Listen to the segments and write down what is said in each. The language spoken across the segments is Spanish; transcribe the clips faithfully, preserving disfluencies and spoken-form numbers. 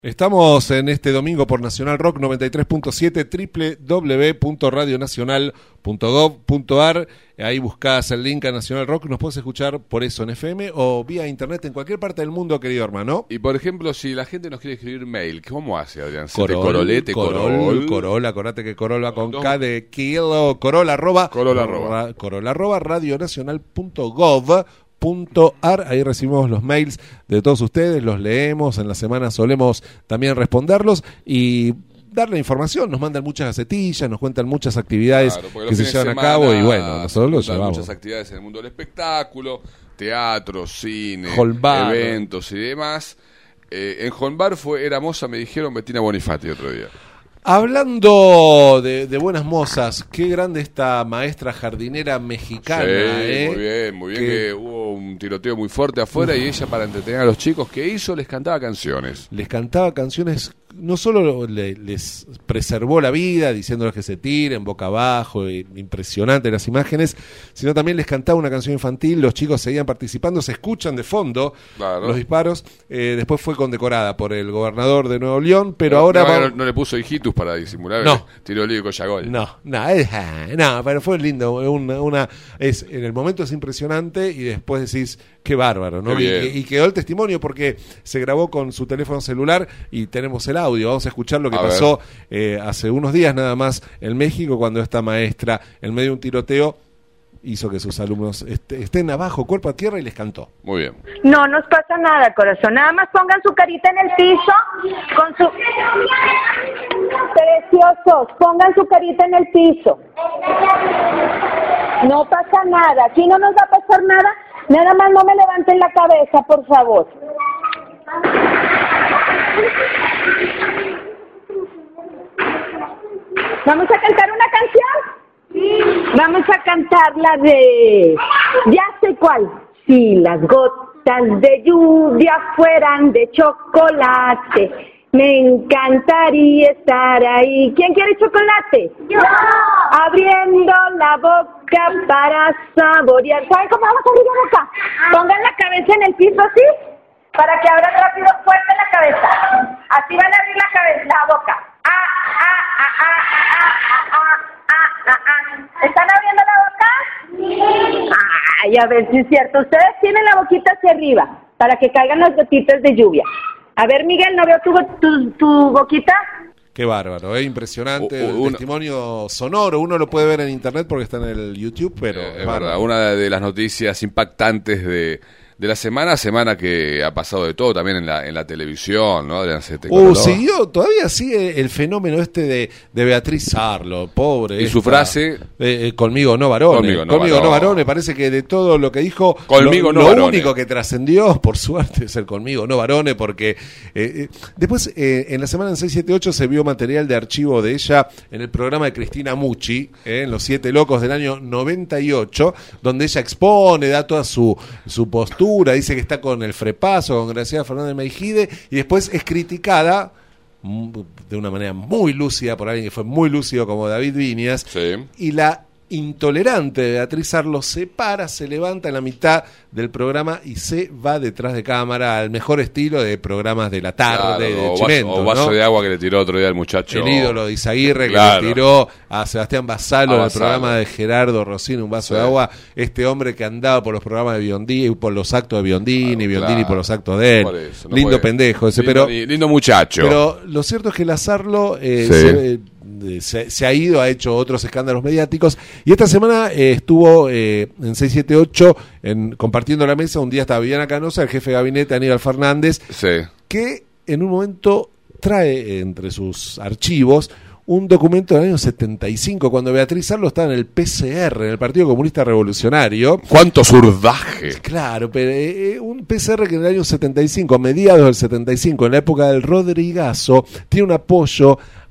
Estamos en este domingo por Nacional Rock noventa y tres punto siete, doble u doble u doble u punto radio nacional punto gov punto a r. Ahí buscás el link a Nacional Rock, nos puedes escuchar por eso en F M o vía internet en cualquier parte del mundo, querido hermano. Y por ejemplo, si la gente nos quiere escribir mail, ¿cómo hace, Adrián? Corol, Corolete, Corol, Corol. Corol, acordate que Corol va con no. K de kilo, Corol arroba, Corol arroba. Ra, Corol arroba radionacional punto gov punto a r. Ahí recibimos los mails de todos ustedes, los leemos, en la semana solemos también responderlos y darle información. Nos mandan muchas gacetillas, nos cuentan muchas actividades claro, que se llevan a cabo y bueno, nosotros lo llevamos. Muchas actividades en el mundo del espectáculo, teatro, cine, Holbar, eventos y demás. Eh, en Holbar fue, era moza, me dijeron, Bettina Bonifati otro día. Hablando de, de buenas mozas, qué grande esta maestra jardinera mexicana. Sí, ¿eh? muy bien, muy bien, que... que hubo un tiroteo muy fuerte afuera y ella, para entretener a los chicos, ¿qué hizo? Les cantaba canciones. Les cantaba canciones, no solo le, les preservó la vida, diciéndoles que se tiren boca abajo, e impresionante las imágenes, sino también les cantaba una canción infantil, los chicos seguían participando, se escuchan de fondo claro. los disparos, eh, después fue condecorada por el gobernador de Nuevo León, pero no, ahora... No, va... no, no le puso hijitus para disimular no. el tiro libre con Yagol. No, no, eh, no, pero fue lindo, una, una, es, en el momento es impresionante y después decís, qué bárbaro, ¿no? Qué y, y quedó el testimonio porque se grabó con su teléfono celular y tenemos el audio, vamos a escuchar lo que a pasó eh, hace unos días nada más en México cuando esta maestra, en medio de un tiroteo, hizo que sus alumnos est- estén abajo, cuerpo a tierra y les cantó. Muy bien. No nos pasa nada, corazón. Nada más pongan su carita en el piso con su... Preciosos, pongan su carita en el piso. No pasa nada. Aquí no nos va a pasar nada. Nada más no me levanten la cabeza, por favor. ¿Vamos a cantar una canción? Sí. Vamos a cantar la de... Ya sé cuál. Si las gotas de lluvia fueran de chocolate, me encantaría estar ahí. ¿Quién quiere chocolate? ¡Yo! Abriendo la boca para saborear. ¿Saben cómo vamos a abrir la boca? Pongan la cabeza en el piso así, para que abran rápido, fuerte la cabeza. Así van a abrir la cabeza, la boca. Ah, ah, ah, ah, ah, ah, ah, ah, ah. ¿Están abriendo la boca? Sí. Ay, a ver si es cierto. Ustedes tienen la boquita hacia arriba, para que caigan las gotitas de lluvia. A ver, Miguel, ¿no veo tu, tu, tu boquita? Qué bárbaro, ¿eh? Impresionante, uh, uh, el uno, testimonio sonoro, uno lo puede ver en internet porque está en el YouTube, pero... Eh, es verdad, una de las noticias impactantes de, de la semana, semana que ha pasado de todo también en la, en la televisión, ¿no? Adrián, se te Uh, siguió, todavía sigue el fenómeno este de, de Beatriz Sarlo, pobre. Y esta, su frase... Eh, eh, conmigo no varones. Conmigo no, conmigo varón. no varones, parece que de todo lo que dijo, conmigo lo, no lo varones. único que trascendió, por suerte, es el conmigo no varones, porque eh, eh, después eh, en la semana en seis siete ocho se vio material de archivo de ella en el programa de Cristina Mucci, eh, en Los Siete Locos del año noventa y ocho, donde ella expone, da toda su, su postura, dice que está con con el Frepaso, con Graciela Fernández Meijide, y después es criticada de una manera muy lúcida por alguien que fue muy lúcido como David Viñas, sí. Y la intolerante Beatriz Sarlo se para, se levanta en la mitad del programa y se va detrás de cámara al mejor estilo de programas de la tarde, claro, de o Chimento, vaso, o vaso ¿no? de agua que le tiró otro día el muchacho. El ídolo de Izaguirre, claro, que le tiró a Sebastián Basalo en el programa de Gerardo Rossini, un vaso sí. de agua. Este hombre que andaba por los programas de Biondini, por los actos de Biondini, claro, Biondini claro. por los actos de él. Eso, no lindo puede. pendejo ese, lindo, pero lindo muchacho. Pero lo cierto es que la Sarlo eh, sí. se, eh, se, se ha ido, ha hecho otros escándalos mediáticos y esta semana eh, estuvo eh, en seis siete ocho en, compartiendo la mesa. Un día estaba Viviana Canosa, el jefe de gabinete Aníbal Fernández, sí. que en un momento trae entre sus archivos un documento del año setenta y cinco, cuando Beatriz Sarlo estaba en el P C R, en el Partido Comunista Revolucionario. ¡Cuánto surdaje! Claro, pero eh, un P C R que en el año setenta y cinco, a mediados del setenta y cinco, en la época del Rodrigazo, tiene un apoyo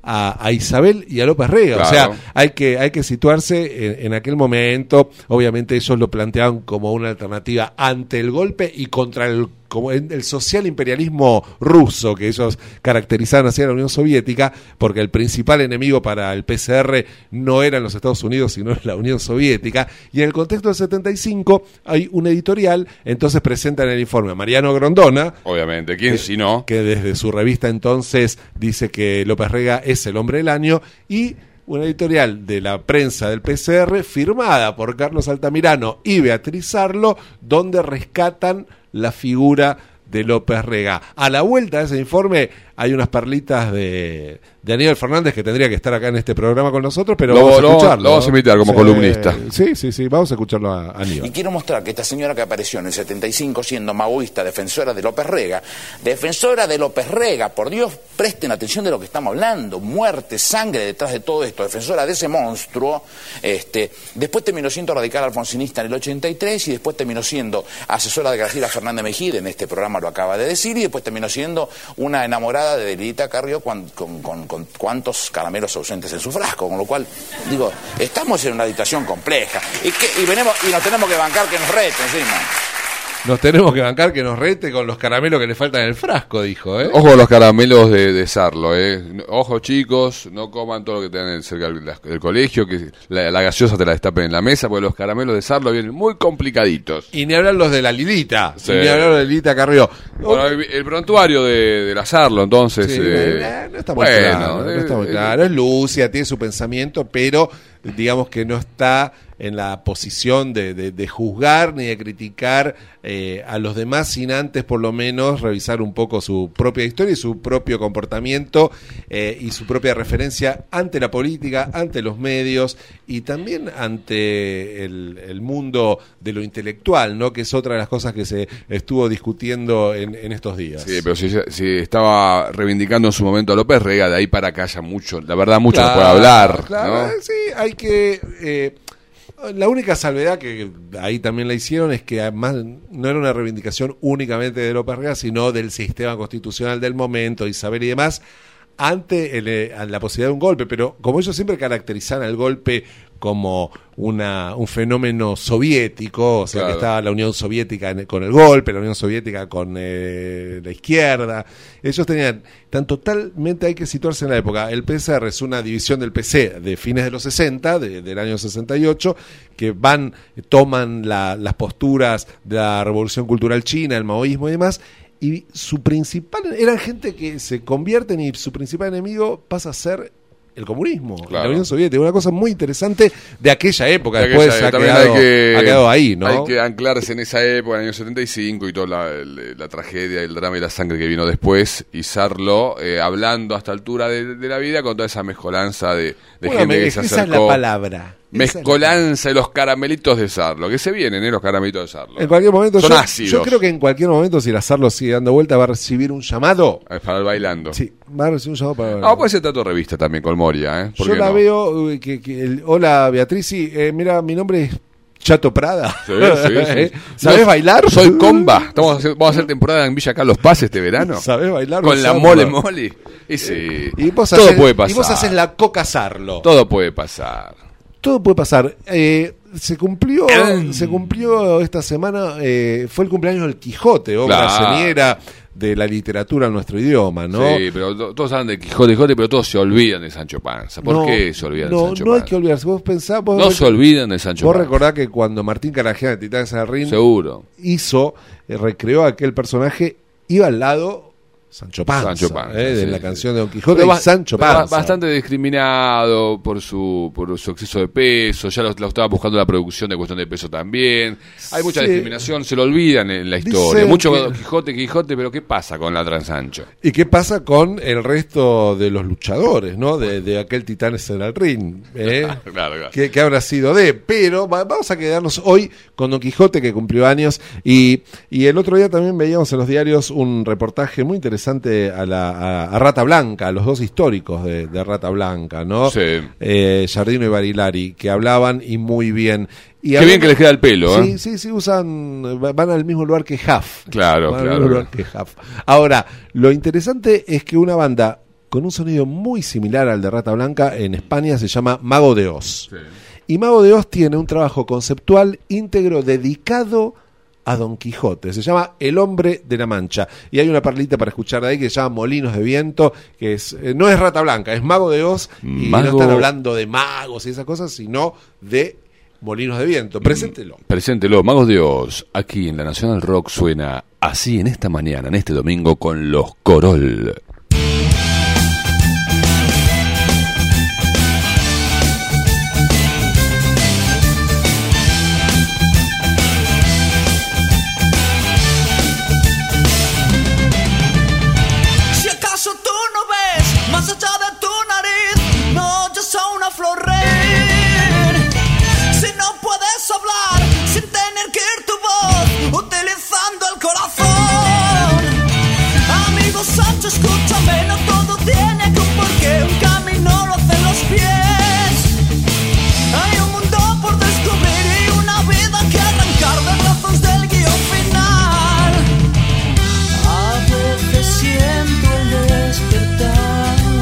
a, a Isabel y a López Rega. Claro. O sea, hay que, hay que situarse en, en aquel momento. Obviamente ellos lo planteaban como una alternativa ante el golpe y contra el como el social imperialismo ruso que ellos caracterizaban hacia la Unión Soviética, porque el principal enemigo para el P C R no eran los Estados Unidos, sino la Unión Soviética. Y en el contexto del setenta y cinco hay un editorial, entonces presentan el informe a Mariano Grondona, obviamente, ¿quién que, si no? que desde su revista entonces dice que López Rega es el hombre del año, y una editorial de la prensa del P C R firmada por Carlos Altamirano y Beatriz Arlo, donde rescatan la figura de López Rega. A la vuelta de ese informe hay unas perlitas de, de Aníbal Fernández, que tendría que estar acá en este programa con nosotros, pero lo, vamos a lo, escucharlo. Lo vamos a invitar como sí, columnista. Sí, sí, sí, vamos a escucharlo a Aníbal. Y quiero mostrar que esta señora que apareció en el setenta y cinco siendo maoísta, defensora de López Rega, defensora de López Rega, por Dios, presten atención de lo que estamos hablando, muerte, sangre detrás de todo esto, defensora de ese monstruo, este, después terminó siendo radical alfonsinista en el ochenta y tres y después terminó siendo asesora de Graciela Fernández Mejía, en este programa lo acaba de decir, y después terminó siendo una enamorada de Delita Carrió con, con, con, con cuantos caramelos ausentes en su frasco, con lo cual, digo, estamos en una dictación compleja y, que, y, venimos, y nos tenemos que bancar que nos reten encima. Nos tenemos que bancar que nos rete con los caramelos que le faltan en el frasco, dijo, ¿eh? Ojo con los caramelos de, de Sarlo, ¿eh? Ojo, chicos, no coman todo lo que tengan cerca del, del colegio, que la, la gaseosa te la destapen en la mesa, porque los caramelos de Sarlo vienen muy complicaditos. Y ni hablar los de la Lilita, Sí. y ni hablar de Lilita Carrió. Bueno, el, el prontuario de, de la Sarlo, entonces... Sí, eh, no está muy bueno, claro, no está muy eh, claro. Es Lucia, tiene su pensamiento, pero digamos que no está en la posición de, de, de juzgar ni de criticar eh, a los demás, sin antes por lo menos revisar un poco su propia historia y su propio comportamiento eh, y su propia referencia ante la política, ante los medios y también ante el, el mundo de lo intelectual, ¿no? Que es otra de las cosas que se estuvo discutiendo en, en estos días. Sí, pero si, si estaba reivindicando en su momento a López Rega, de ahí para acá ya mucho, la verdad mucho Claro, se puede hablar, claro, ¿no? eh, sí, hay que... Eh, la única salvedad que ahí también la hicieron es que además no era una reivindicación únicamente de López Rega, sino del sistema constitucional del momento, Isabel y demás, ante el, eh, la posibilidad de un golpe. Pero como ellos siempre caracterizan al golpe como una, un fenómeno soviético, o sea, Claro. que estaba la Unión Soviética en- con el golpe, la Unión Soviética con eh, la izquierda. Ellos tenían, tan totalmente hay que situarse en la época. El P C R es una división del P C de fines de los sesenta, de, del año sesenta y ocho, que van, toman la, las posturas de la Revolución Cultural China, el maoísmo y demás, y su principal, eran gente que se convierten y su principal enemigo pasa a ser el comunismo, Claro. la Unión Soviética, una cosa muy interesante de aquella época. De Después aquella- ha también quedado, hay que- ha quedado ahí, ¿no? Hay que anclarse en esa época, en el año setenta y cinco, y toda la, la, la tragedia, el drama y la sangre que vino después, y Sarlo eh, hablando a esta altura de, de la vida con toda esa mezcolanza de, de Bueno, gente me- que se esa es la acercó. palabra. Esa es la Mezcolanza y los caramelitos de Sarlo, que se vienen, ¿eh? Los caramelitos de Sarlo. En cualquier momento, Son yo, ácidos. yo creo que en cualquier momento, si la Sarlo sigue dando vuelta, va a recibir un llamado. Es para el bailando. Sí, va a recibir un llamado para. Ah, puede ser Tato Revista también con Moria, ¿eh? ¿Por Yo qué la no? veo. uy, Que, que el- hola, Beatriz. Sí, eh, mira, mi nombre es Chato Prada. Sí, sí, sí. ¿Sabés No, bailar? Soy comba. Estamos a hacer- vamos a hacer temporada en Villa Carlos Paz este verano. ¿Sabés bailar? Con la Sarlo? mole mole. Y sí. Y vos todo hacés- puede pasar. Y vos haces la coca Sarlo. Todo puede pasar. Todo puede pasar. Eh, se cumplió Mm. se cumplió esta semana, eh, fue el cumpleaños del Quijote, obra Claro. señera de la literatura en nuestro idioma, ¿no? Sí, pero to- todos hablan de Quijote, Quijote, pero todos se olvidan de Sancho Panza. ¿Por No, qué se olvidan no, de Sancho no hay Panza? que olvidarse. Vos pensás, vos, No se olvidan de Sancho vos Panza. recordás que cuando Martín Carajena de Titanes del Rin Seguro. hizo, eh, recreó aquel personaje, iba al lado Sancho Panza, Sancho Panza, eh, de sí, la sí. canción de Don Quijote Pero y ba- Sancho pero ba- Panza. Bastante discriminado por su por su exceso de peso, ya lo, lo estaba buscando la producción de cuestión de peso también. Hay mucha Sí. discriminación, se lo olvidan en la historia. Dicen Mucho que- Quijote, Quijote, pero ¿qué pasa con la Transancho? ¿Y qué pasa con el resto de los luchadores, ¿no? De, de aquel Titanes en el Ring, ¿eh? Claro, claro. que, que habrá sido de, pero va- vamos a quedarnos hoy con Don Quijote, que cumplió años, y, y el otro día también veíamos en los diarios un reportaje muy interesante a, la, a, a Rata Blanca, a los dos históricos de, de Rata Blanca, ¿no? Sí. Eh, Giardino y Barilari, que hablaban y muy bien. Y Qué hablan- bien que les queda el pelo, Sí, ¿eh? sí, sí, usan, va- van al mismo lugar que Huff. Claro, Van al claro, mismo lugar claro. que Huff. Ahora, lo interesante es que una banda con un sonido muy similar al de Rata Blanca. En España se llama Mago de Oz. Sí. Y Mago de Oz tiene un trabajo conceptual íntegro dedicado a Don Quijote. Se llama El Hombre de la Mancha. Y hay una perlita para escuchar de ahí que se llama Molinos de Viento, que es eh, no es Rata Blanca, es Mago de Oz. Y Mago... no están hablando de magos y esas cosas, sino de Molinos de Viento. Preséntelo. Preséntelo. Magos de Oz, aquí en la Nacional Rock suena así en esta mañana, en este domingo, con los Corol. Más allá de tu nariz, no, yo soy una flor reír. Si no puedes hablar sin tener que ir tu voz, utilizando el corazón. Amigo Sancho, escúchame, no todo tiene que un porqué, un camino lo hacen los pies. Hay un mundo por descubrir y una vida que arrancar de brazos del guión final. A veces siento el despertar,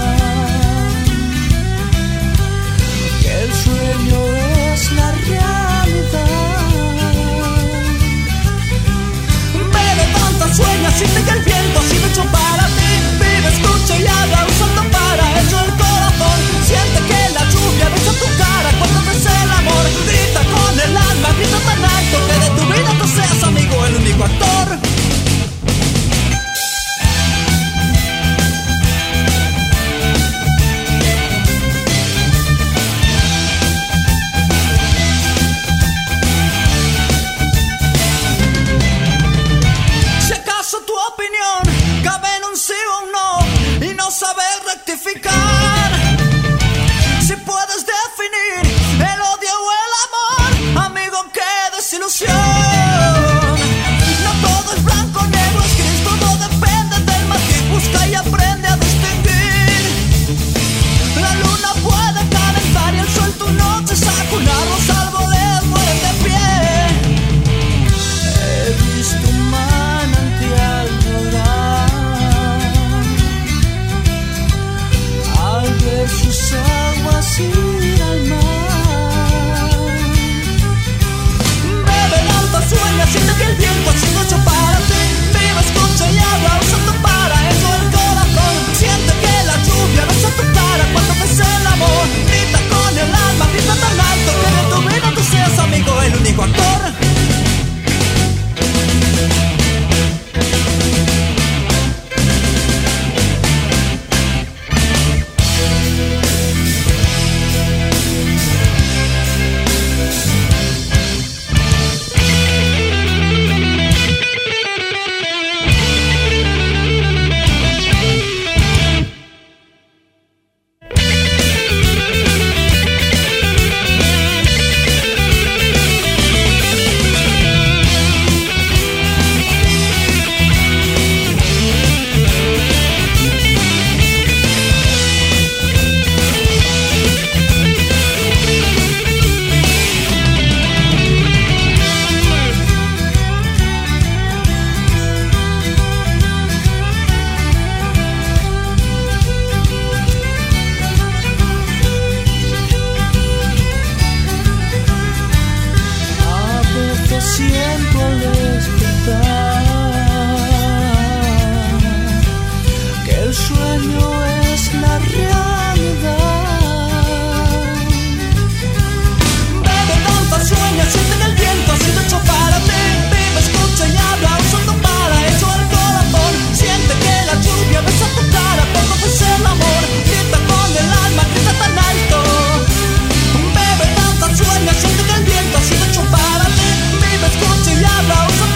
el sueño es la realidad. Me levanta, sueña, siente que el viento ha sido hecho para ti. Vive, escucha y habla usando para ello el corazón. Siente que la lluvia besa tu cara cuando ves el amor. Grita con el alma, grita tan alto que de tu vida tú seas amigo, el único actor. Saber rectificar. Si puedes definir el odio o el amor, amigo, qué desilusión. No todo es blanco, negro, es gris, todo depende del matiz. Busca y aprende a distinguir. La luna puede calentar y el sol tu noche sacunar. Los árboles mueren de pie. He visto un manantial llorar al ver sus aguas ir al mar. Bebe el alta, sueña, siente que el viento ha sido hecho para ti. Vive, escucha y habla usando para eso el corazón. Siente que la lluvia besa tu cara cuando ves el amor. Grita con el alma, grita tan alto que de tu vida tú seas amigo, el único actor.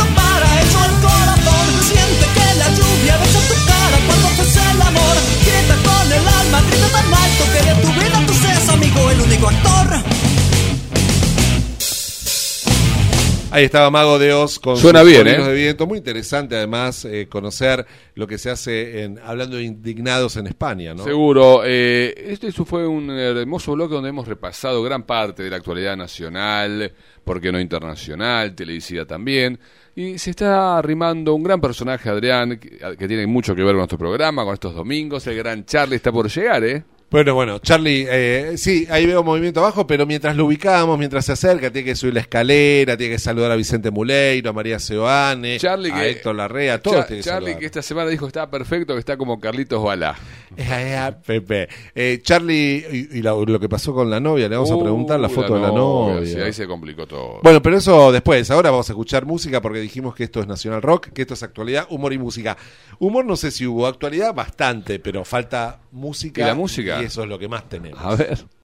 Grita Ahí estaba Mago de Oz con Suena sus bien, Molinos ¿eh? de Viento. Muy interesante, además, eh, conocer lo que se hace en hablando de indignados en España, ¿no? Seguro. Eh, este eso fue un hermoso bloque donde hemos repasado gran parte de la actualidad nacional, por qué no internacional, televisiva también. Y se está arrimando un gran personaje, Adrián, que, que tiene mucho que ver con nuestro programa, con estos domingos. El gran Charlie está por llegar, ¿eh? Bueno, bueno, Charlie, eh, sí, ahí veo movimiento abajo, pero mientras lo ubicamos, mientras se acerca, tiene que subir la escalera, tiene que saludar a Vicente Muleiro, a María Seoane, Charlie a que- Héctor Larrea, todos Cha- tiene que Charlie saludar. que esta semana dijo que está perfecto, que está como Carlitos Balá. Eh, eh, Pepe. Eh, Charlie, y, y lo, lo que pasó con la novia, le vamos a preguntar la Uh, foto de la novia. sí, ahí se complicó todo. Bueno, pero eso después. Ahora vamos a escuchar música porque dijimos que esto es Nacional Rock, que esto es actualidad, humor y música. Humor no sé si hubo, actualidad bastante, pero falta música. ¿Y la música? Y eso es lo que más tenemos. A ver.